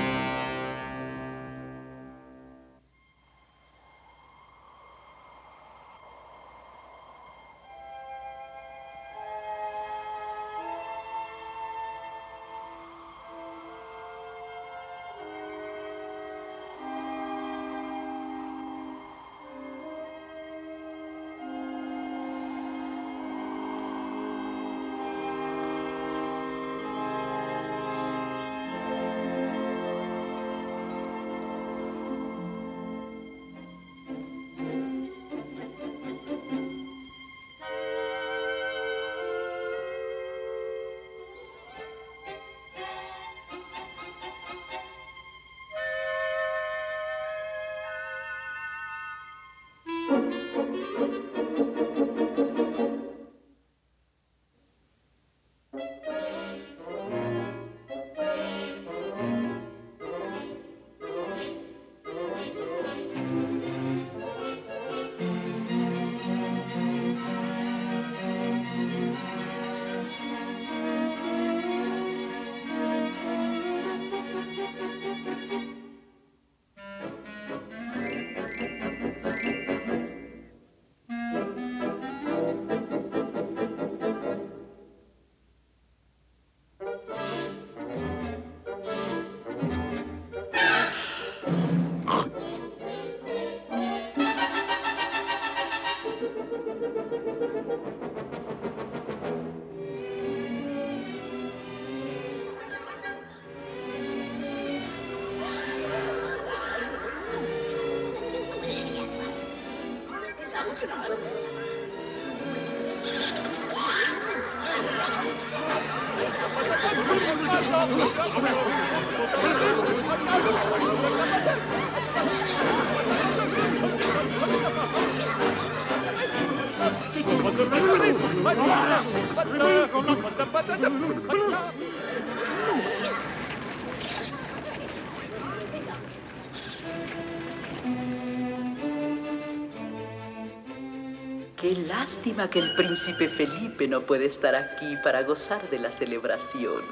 Qué lástima que el príncipe Felipe no puede estar aquí para gozar de la celebración.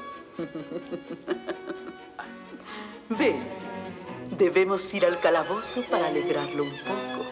Ven, debemos ir al calabozo para alegrarlo un poco.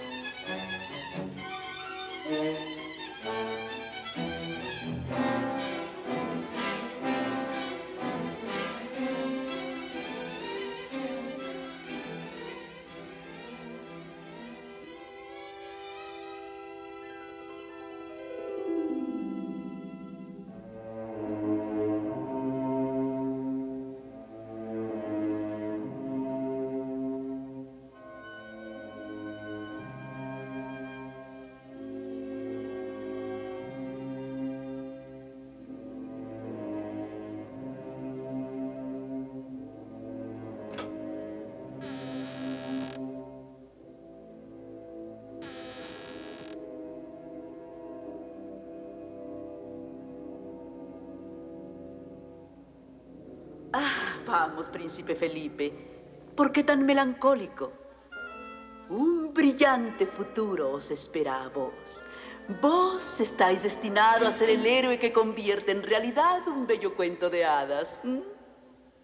Ah, vamos, príncipe Felipe. ¿Por qué tan melancólico? Un brillante futuro os espera a vos. Vos estáis destinado a ser el héroe que convierte en realidad un bello cuento de hadas. ¿Mm?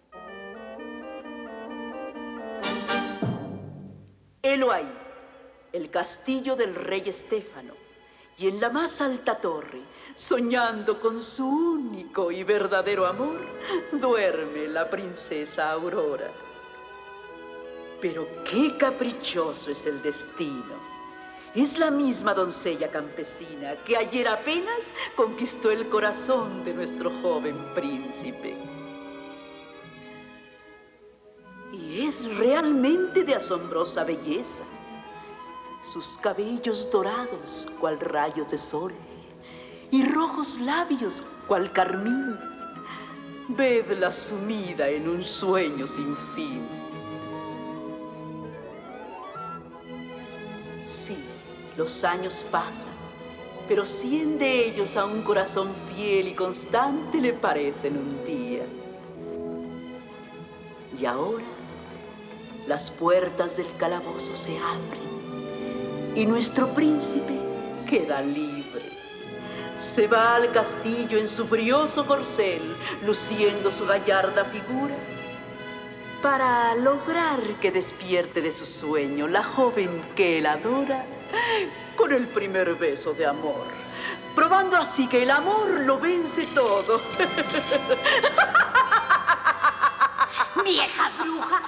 Helo ahí, el castillo del rey Estéfano, y en la más alta torre, soñando con su único y verdadero amor, duerme la princesa Aurora. Pero qué caprichoso es el destino. Es la misma doncella campesina que ayer apenas conquistó el corazón de nuestro joven príncipe. Y es realmente de asombrosa belleza. Sus cabellos dorados, cual rayos de sol, y rojos labios, cual carmín. Vedla sumida en un sueño sin fin. Sí, los años pasan, pero cien de ellos a un corazón fiel y constante le parecen un día. Y ahora, las puertas del calabozo se abren y nuestro príncipe queda libre. Se va al castillo en su brioso corcel, luciendo su gallarda figura, para lograr que despierte de su sueño la joven que él adora con el primer beso de amor, probando así que el amor lo vence todo. ¡Vieja bruja!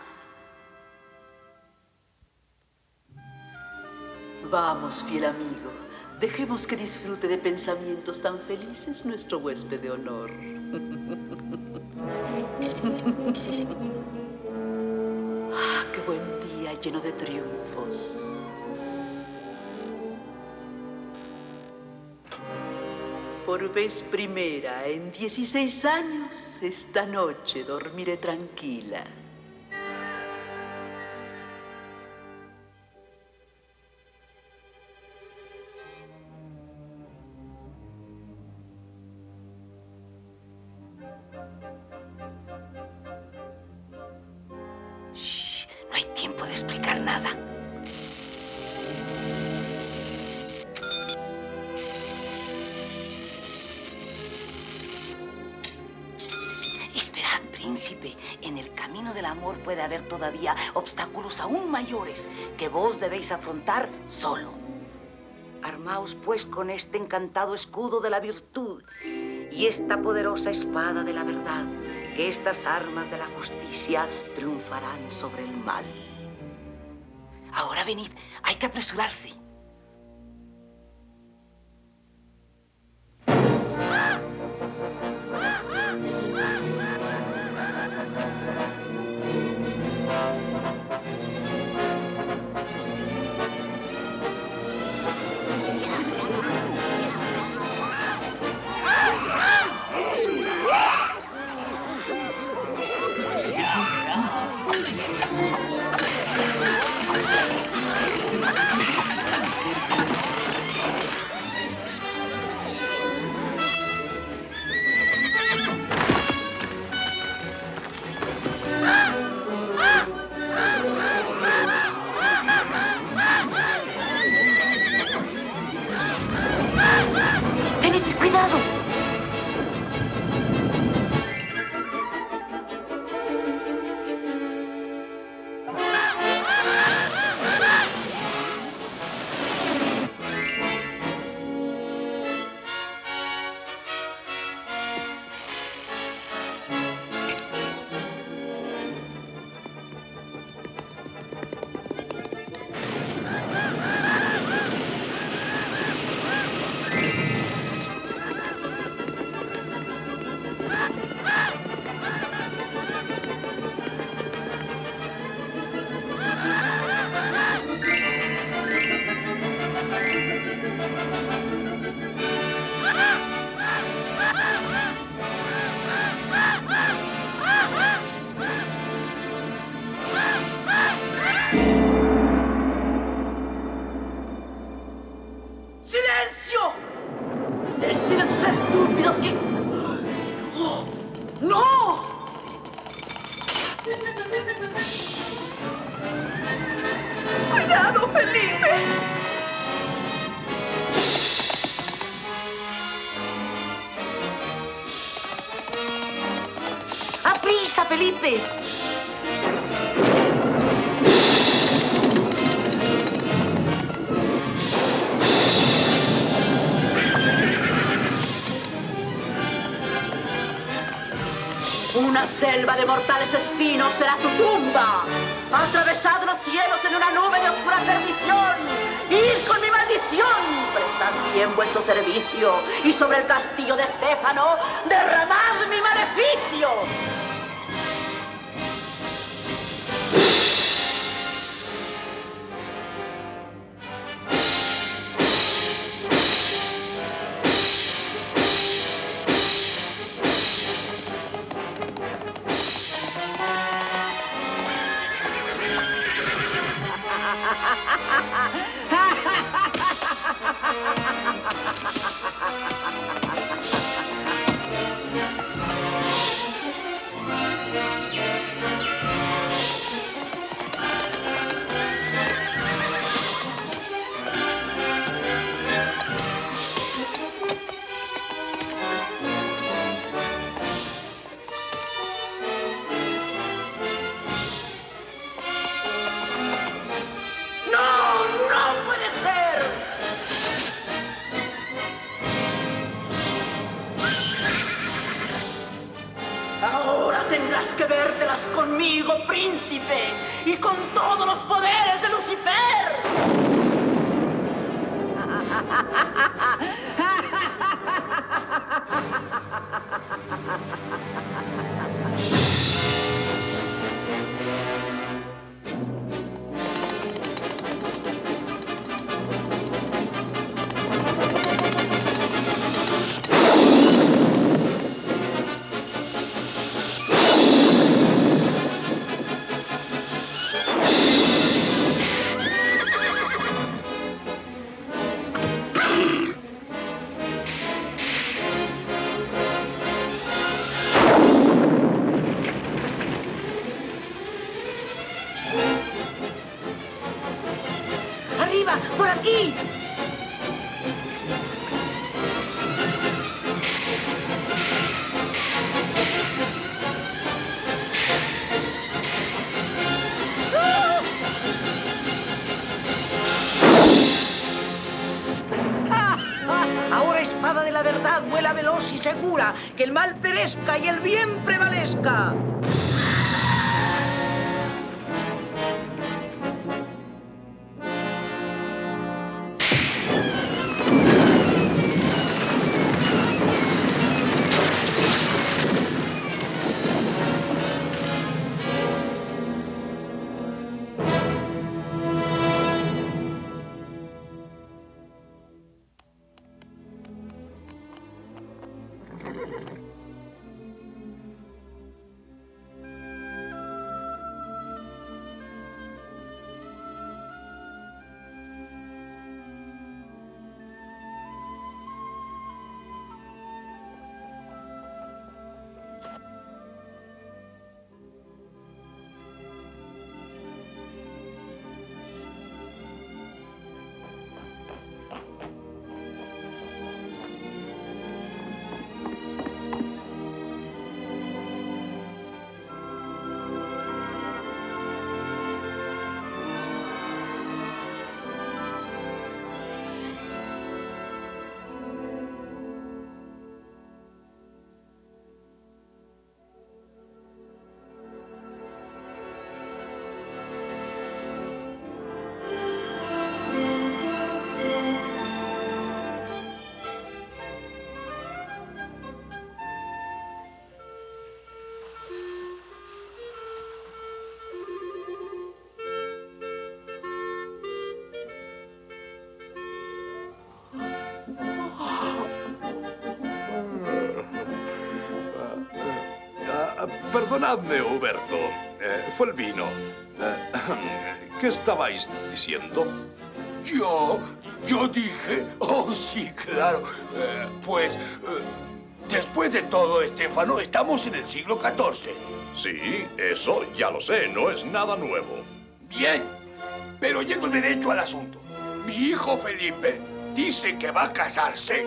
Vamos, fiel amigo, dejemos que disfrute de pensamientos tan felices nuestro huésped de honor. Ah, qué buen día lleno de triunfos. Por vez primera en dieciséis años, esta noche dormiré tranquila. Shh, no hay tiempo de explicar nada. Esperad, príncipe. En el camino del amor puede haber todavía obstáculos aún mayores que vos debéis afrontar solo. Armaos, pues, con este encantado escudo de la virtud y esta poderosa espada de la verdad, que estas armas de la justicia triunfarán sobre el mal. Ahora venid, hay que apresurarse. ¡Tened cuidado! ¡Silencio! ¡Decid a esos estúpidos que... ¡No! ¡No! ¡Cuidado, Felipe! ¡Aprisa, Felipe! Una selva de mortales espinos será su tumba. Atravesad los cielos en una nube de oscura perdición. ¡Id con mi maldición! Prestad bien vuestro servicio. Y sobre el castillo de Estéfano, derramad mi maleficio. Tendrás que vértelas conmigo, príncipe, y con todos los poderes de Lucifer. ¡Arriba! ¡Por aquí! Ahora, espada de la verdad, vuela veloz y segura, que el mal perezca y el bien prevalezca. Perdonadme, Huberto. Eh, fue el vino. Eh, ¿Qué estabais diciendo? Yo, yo dije, oh sí, claro, eh, pues, eh, después de todo, Estéfano, estamos en el siglo catorce. Sí, eso ya lo sé, no es nada nuevo. Bien, pero yendo derecho al asunto, mi hijo Felipe dice que va a casarse.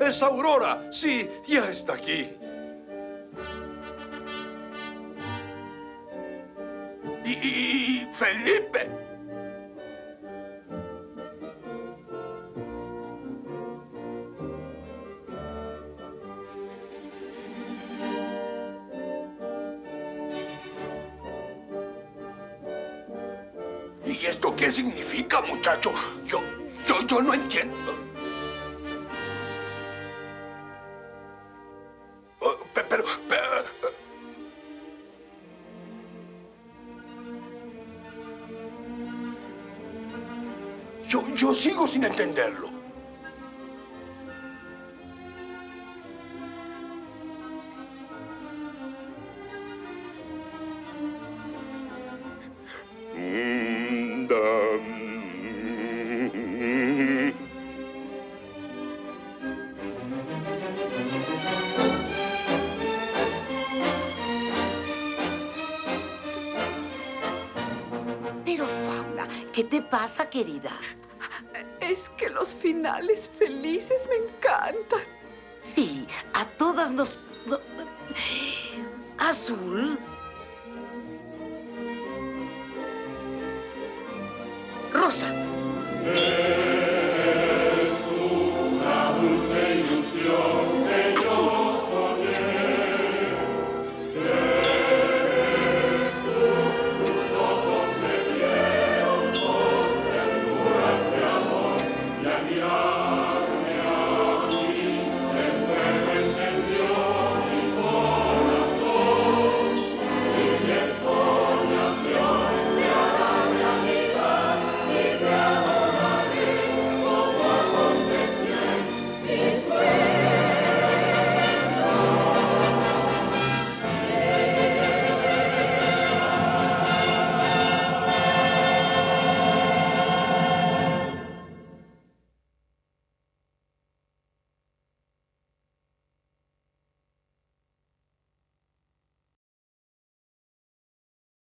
Es Aurora. Sí, ya está aquí. Y, y, y Felipe. ¿Y esto qué significa, muchacho? Yo, yo, yo no entiendo. Oh, pe- pero, pero... Yo, yo sigo sin entenderlo. Pero, Fauna, ¿qué te pasa, querida? Es que los finales felices me encantan. Sí, a todas nos... no- Azul. Rosa.